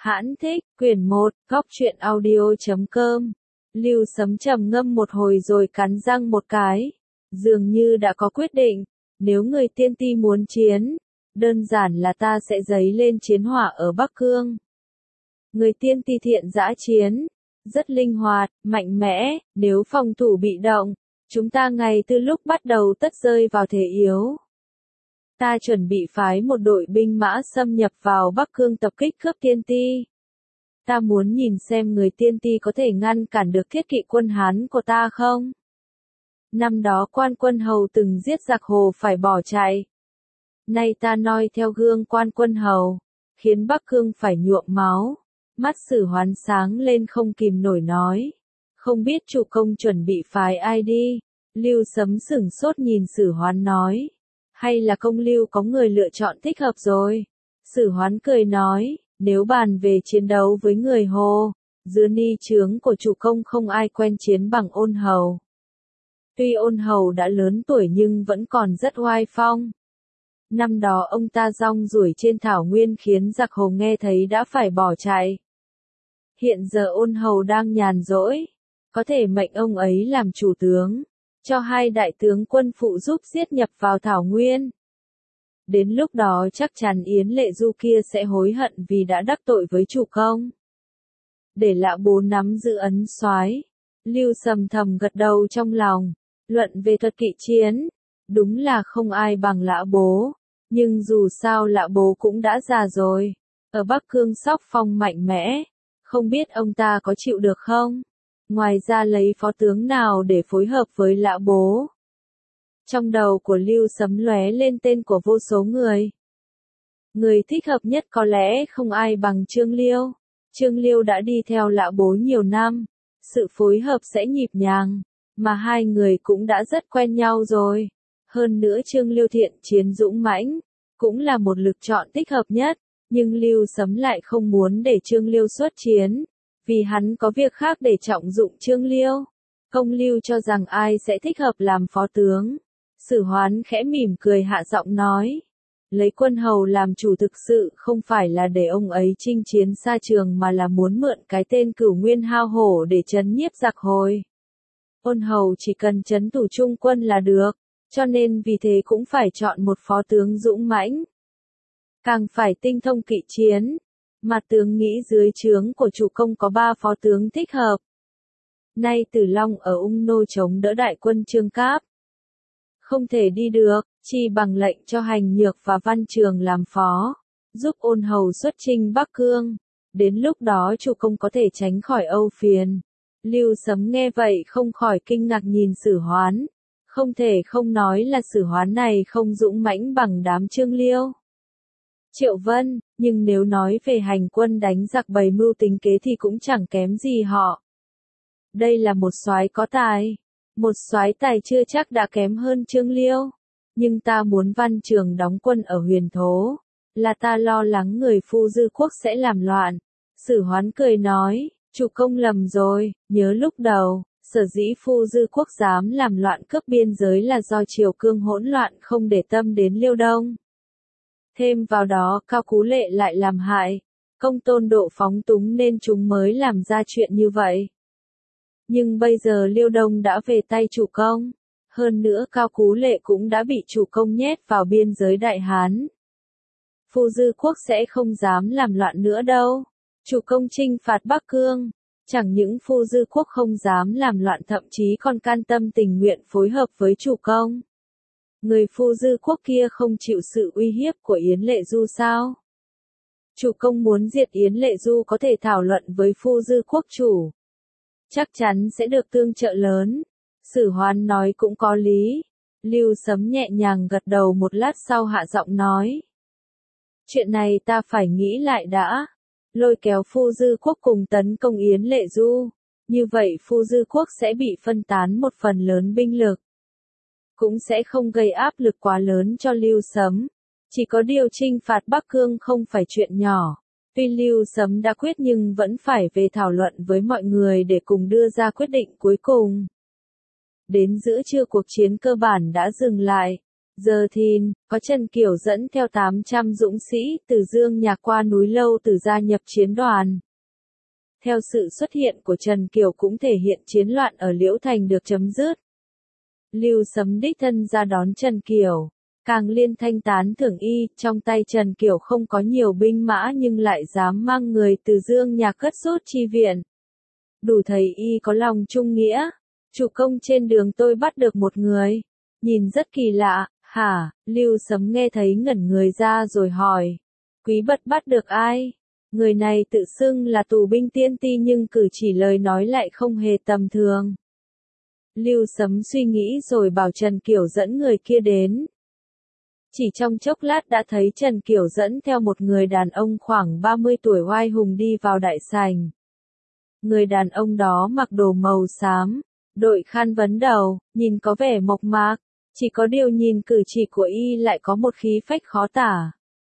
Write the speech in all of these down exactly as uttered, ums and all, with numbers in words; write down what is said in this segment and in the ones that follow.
Hãn thích, quyển một, góc truyện audio chấm com. Lưu Sấm trầm ngâm một hồi rồi cắn răng một cái. Dường như đã có quyết định, nếu người tiên ti muốn chiến, đơn giản là ta sẽ dấy lên chiến hỏa ở Bắc Cương. Người tiên ti thiện dã chiến, rất linh hoạt, mạnh mẽ, nếu phòng thủ bị động, chúng ta ngay từ lúc bắt đầu tất rơi vào thế yếu. Ta chuẩn bị phái một đội binh mã xâm nhập vào Bắc Cương tập kích cướp tiên ti. Ta muốn nhìn xem người tiên ti có thể ngăn cản được thiết kỵ quân Hán của ta không? Năm đó Quan Quân Hầu từng giết giặc Hồ phải bỏ chạy. Nay ta noi theo gương Quan Quân Hầu, khiến Bắc Cương phải nhuộm máu. Mắt Sử Hoán sáng lên không kìm nổi nói. Không biết chủ công chuẩn bị phái ai đi? Lưu Sấm sửng sốt nhìn Sử Hoán nói. Hay là công lưu có người lựa chọn thích hợp rồi? Sử Hoán cười nói, nếu bàn về chiến đấu với người Hồ, dưới ni trướng của chủ công không ai quen chiến bằng Ôn Hầu. Tuy Ôn Hầu đã lớn tuổi nhưng vẫn còn rất oai phong. Năm đó ông ta rong ruổi trên thảo nguyên khiến giặc Hồ nghe thấy đã phải bỏ chạy. Hiện giờ Ôn Hầu đang nhàn rỗi, có thể mệnh ông ấy làm chủ tướng, cho hai đại tướng quân phụ giúp giết nhập vào thảo nguyên. Đến lúc đó chắc chắn Yến Lệ Du kia sẽ hối hận vì đã đắc tội với chủ công. Để Lã Bố nắm giữ ấn soái, Lưu Sấm thầm gật đầu trong lòng. Luận về thuật kỵ chiến, đúng là không ai bằng Lã Bố, nhưng dù sao Lã Bố cũng đã già rồi. Ở Bắc Cương sóc phong mạnh mẽ, không biết ông ta có chịu được không? Ngoài ra lấy phó tướng nào để phối hợp với Lã Bố? Trong đầu của Lưu Sấm lóe lên tên của vô số người. Người thích hợp nhất có lẽ không ai bằng Trương Liêu. Trương Liêu đã đi theo Lã Bố nhiều năm, sự phối hợp sẽ nhịp nhàng, mà hai người cũng đã rất quen nhau rồi. Hơn nữa Trương Liêu thiện chiến dũng mãnh, cũng là một lựa chọn thích hợp nhất, nhưng Lưu Sấm lại không muốn để Trương Liêu xuất chiến, vì hắn có việc khác để trọng dụng Trương Liêu. Công Lưu cho rằng ai sẽ thích hợp làm phó tướng. Sử Hoán khẽ mỉm cười hạ giọng nói. Lấy Quân Hầu làm chủ thực sự không phải là để ông ấy chinh chiến xa trường mà là muốn mượn cái tên Cửu Nguyên Hao Hổ để trấn nhiếp giặc Hồi. Ôn Hầu chỉ cần trấn thủ trung quân là được, cho nên vì thế cũng phải chọn một phó tướng dũng mãnh. Càng phải tinh thông kỵ chiến. Mặt tướng nghĩ dưới trướng của chủ công có ba phó tướng thích hợp. Nay Tử Long ở Ung Nô chống đỡ đại quân Trương Cáp. Không thể đi được, chi bằng lệnh cho Hành Nhược và Văn Trường làm phó, giúp Ôn Hầu xuất chinh Bắc Cương. Đến lúc đó chủ công có thể tránh khỏi âu phiền. Lưu Sấm nghe vậy không khỏi kinh ngạc nhìn Sử Hoán. Không thể không nói là Sử Hoán này không dũng mãnh bằng đám Trương Liêu, Triệu Vân, nhưng nếu nói về hành quân đánh giặc bày mưu tính kế thì cũng chẳng kém gì họ. Đây là một soái có tài. Một soái tài chưa chắc đã kém hơn Trương Liêu. Nhưng ta muốn Văn Trường đóng quân ở Huyền Thố, là ta lo lắng người Phu Dư Quốc sẽ làm loạn. Sử Hoán cười nói, chủ công lầm rồi, nhớ lúc đầu, sở dĩ Phu Dư Quốc dám làm loạn cướp biên giới là do Triều Cương hỗn loạn không để tâm đến Liêu Đông. Thêm vào đó Cao Cú Lệ lại làm hại, Công Tôn Độ phóng túng nên chúng mới làm ra chuyện như vậy. Nhưng bây giờ Liêu Đông đã về tay chủ công, hơn nữa Cao Cú Lệ cũng đã bị chủ công nhét vào biên giới Đại Hán. Phu Dư Quốc sẽ không dám làm loạn nữa đâu. Chủ công chinh phạt Bắc Cương, chẳng những Phu Dư Quốc không dám làm loạn thậm chí còn can tâm tình nguyện phối hợp với chủ công. Người Phu Dư Quốc kia không chịu sự uy hiếp của Yến Lệ Du sao? Chủ công muốn diệt Yến Lệ Du có thể thảo luận với Phu Dư Quốc chủ. Chắc chắn sẽ được tương trợ lớn. Sử Hoán nói cũng có lý. Lưu Sấm nhẹ nhàng gật đầu một lát sau hạ giọng nói. Chuyện này ta phải nghĩ lại đã. Lôi kéo Phu Dư Quốc cùng tấn công Yến Lệ Du. Như vậy Phu Dư Quốc sẽ bị phân tán một phần lớn binh lực. Cũng sẽ không gây áp lực quá lớn cho Lưu Sấm. Chỉ có điều chinh phạt Bắc Cương không phải chuyện nhỏ. Tuy Lưu Sấm đã quyết nhưng vẫn phải về thảo luận với mọi người để cùng đưa ra quyết định cuối cùng. Đến giữa trưa cuộc chiến cơ bản đã dừng lại. Giờ thìn, có Trần Kiều dẫn theo tám trăm dũng sĩ từ Dương Nhạc qua núi Lâu Từ gia nhập chiến đoàn. Theo sự xuất hiện của Trần Kiều cũng thể hiện chiến loạn ở Liễu Thành được chấm dứt. Lưu Sấm đích thân ra đón Trần Kiều. Càng Liên Thanh tán thưởng y, trong tay Trần Kiều không có nhiều binh mã nhưng lại dám mang người từ Dương Nhạc cất rút chi viện. Đủ thấy y có lòng trung nghĩa. Chủ công, trên đường tôi bắt được một người. Nhìn rất kỳ lạ, hả? Lưu Sấm nghe thấy ngẩn người ra rồi hỏi. Quý bật bắt được ai? Người này tự xưng là tù binh tiên ti nhưng cử chỉ lời nói lại không hề tầm thường. Lưu Sấm suy nghĩ rồi bảo Trần Kiều dẫn người kia đến. Chỉ trong chốc lát đã thấy Trần Kiều dẫn theo một người đàn ông khoảng ba mươi tuổi oai hùng đi vào đại sảnh. Người đàn ông đó mặc đồ màu xám, đội khăn vấn đầu, nhìn có vẻ mộc mạc, chỉ có điều nhìn cử chỉ của y lại có một khí phách khó tả.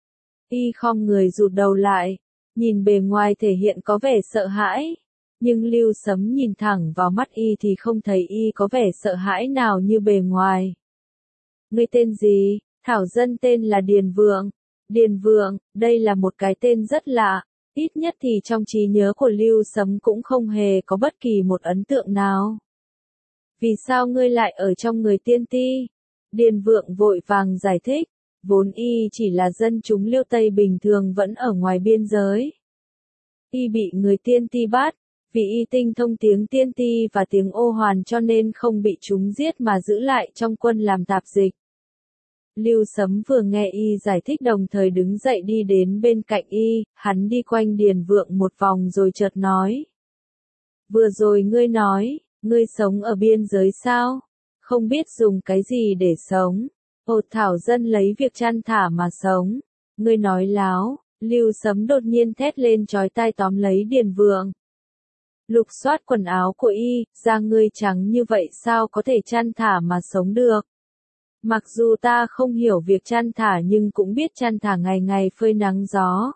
Y khom người rụt đầu lại, nhìn bề ngoài thể hiện có vẻ sợ hãi, nhưng Lưu Sấm nhìn thẳng vào mắt y thì không thấy y có vẻ sợ hãi nào như bề ngoài. Ngươi tên gì? Thảo dân tên là Điền Vượng. Điền Vượng, đây là một cái tên rất lạ, ít nhất thì trong trí nhớ của Lưu Sấm cũng không hề có bất kỳ một ấn tượng nào. Vì sao ngươi lại ở trong người tiên ti? Điền Vượng vội vàng giải thích, vốn y chỉ là dân chúng Liêu Tây bình thường vẫn ở ngoài biên giới. Y bị người tiên ti bắt, vì y tinh thông tiếng tiên ti và tiếng ô hoàn cho nên không bị chúng giết mà giữ lại trong quân làm tạp dịch. Lưu Sấm vừa nghe y giải thích đồng thời đứng dậy đi đến bên cạnh y, hắn đi quanh Điền Vượng một vòng rồi chợt nói. Vừa rồi ngươi nói, ngươi sống ở biên giới sao? Không biết dùng cái gì để sống? Ồ, thảo dân lấy việc chăn thả mà sống. Ngươi nói láo. Lưu Sấm đột nhiên thét lên chói tai tóm lấy Điền Vượng. Lục soát quần áo của y, da ngươi trắng như vậy sao có thể chăn thả mà sống được? Mặc dù ta không hiểu việc chăn thả nhưng cũng biết chăn thả ngày ngày phơi nắng gió.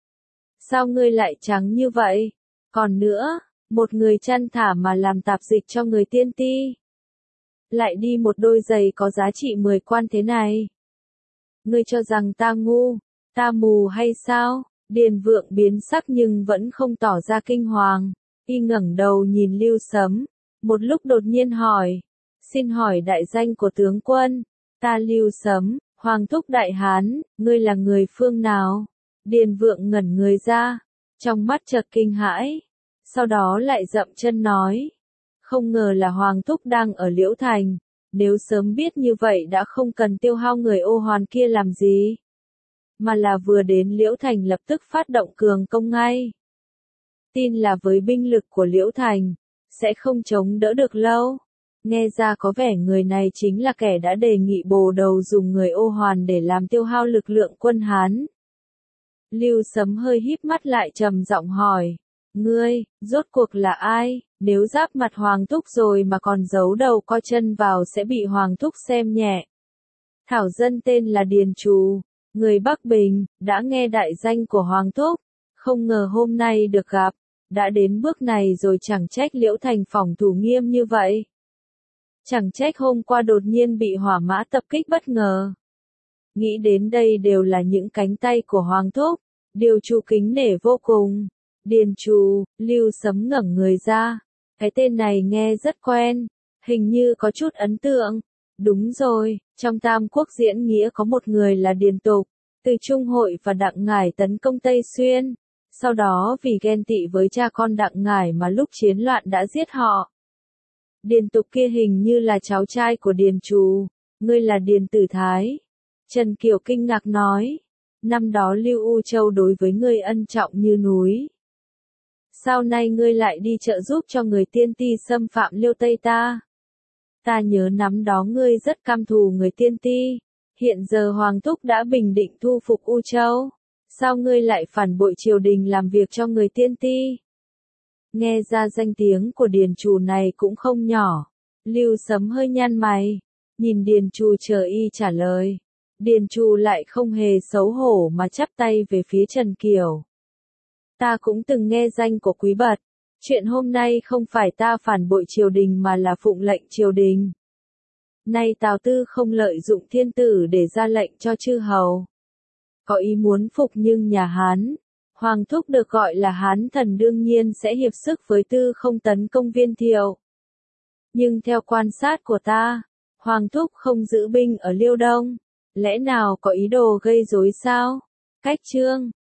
Sao ngươi lại trắng như vậy? Còn nữa, một người chăn thả mà làm tạp dịch cho người tiên ti. Lại đi một đôi giày có giá trị mười quan thế này. Ngươi cho rằng ta ngu, ta mù hay sao? Điền Vượng biến sắc nhưng vẫn không tỏ ra kinh hoàng. Y ngẩng đầu nhìn Lưu Sấm, một lúc đột nhiên hỏi. Xin hỏi đại danh của tướng quân. Ta Lưu Sấm, Hoàng thúc đại hán, ngươi là người phương nào? Điền Vượng ngẩn người ra, trong mắt chợt kinh hãi, sau đó lại dậm chân nói. Không ngờ là Hoàng thúc đang ở Liễu Thành, nếu sớm biết như vậy đã không cần tiêu hao người ô hoàn kia làm gì. Mà là vừa đến Liễu Thành lập tức phát động cường công ngay. Tin là với binh lực của Liễu Thành, sẽ không chống đỡ được lâu. Nghe ra có vẻ người này chính là kẻ đã đề nghị bồ đầu dùng người ô hoàn để làm tiêu hao lực lượng quân Hán. Lưu Sấm hơi híp mắt lại trầm giọng hỏi. Ngươi, rốt cuộc là ai? Nếu giáp mặt Hoàng thúc rồi mà còn giấu đầu co chân vào sẽ bị Hoàng thúc xem nhẹ. Thảo dân tên là Điền Trù, người Bắc Bình, đã nghe đại danh của Hoàng thúc. Không ngờ hôm nay được gặp, đã đến bước này rồi chẳng trách Liễu Thành phòng thủ nghiêm như vậy. Chẳng trách hôm qua đột nhiên bị hỏa mã tập kích bất ngờ. Nghĩ đến đây đều là những cánh tay của Hoàng thúc, điều Trù kính nể vô cùng. Điền Trù, Lưu Sấm ngẩng người ra. Cái tên này nghe rất quen, hình như có chút ấn tượng. Đúng rồi, trong Tam Quốc diễn nghĩa có một người là Điền Tục, từ Trung Hội và Đặng Ngải tấn công Tây Xuyên. Sau đó vì ghen tị với cha con Đặng Ngải mà lúc chiến loạn đã giết họ. Điền Tục kia hình như là cháu trai của Điền Trù, ngươi là Điền Tử Thái. Trần Kiều kinh ngạc nói, năm đó Lưu U Châu đối với ngươi ân trọng như núi. Sao nay ngươi lại đi trợ giúp cho người tiên ti xâm phạm Liêu Tây ta? Ta nhớ năm đó ngươi rất căm thù người tiên ti, hiện giờ Hoàng thúc đã bình định thu phục U Châu. Sao ngươi lại phản bội triều đình làm việc cho người tiên ti? Nghe ra danh tiếng của Điền Trù này cũng không nhỏ. Lưu Sấm hơi nhăn mày, nhìn Điền Trù chờ y trả lời. Điền Trù lại không hề xấu hổ mà chắp tay về phía Trần Kiều. Ta cũng từng nghe danh của quý bật. Chuyện hôm nay không phải ta phản bội triều đình mà là phụng lệnh triều đình. Nay Tào Tư không lợi dụng thiên tử để ra lệnh cho chư hầu. Có ý muốn phục nhưng nhà Hán, Hoàng thúc được gọi là Hán thần đương nhiên sẽ hiệp sức với Tư không tấn công Viên Thiệu. Nhưng theo quan sát của ta, Hoàng thúc không giữ binh ở Liêu Đông, lẽ nào có ý đồ gây rối sao? Cách chương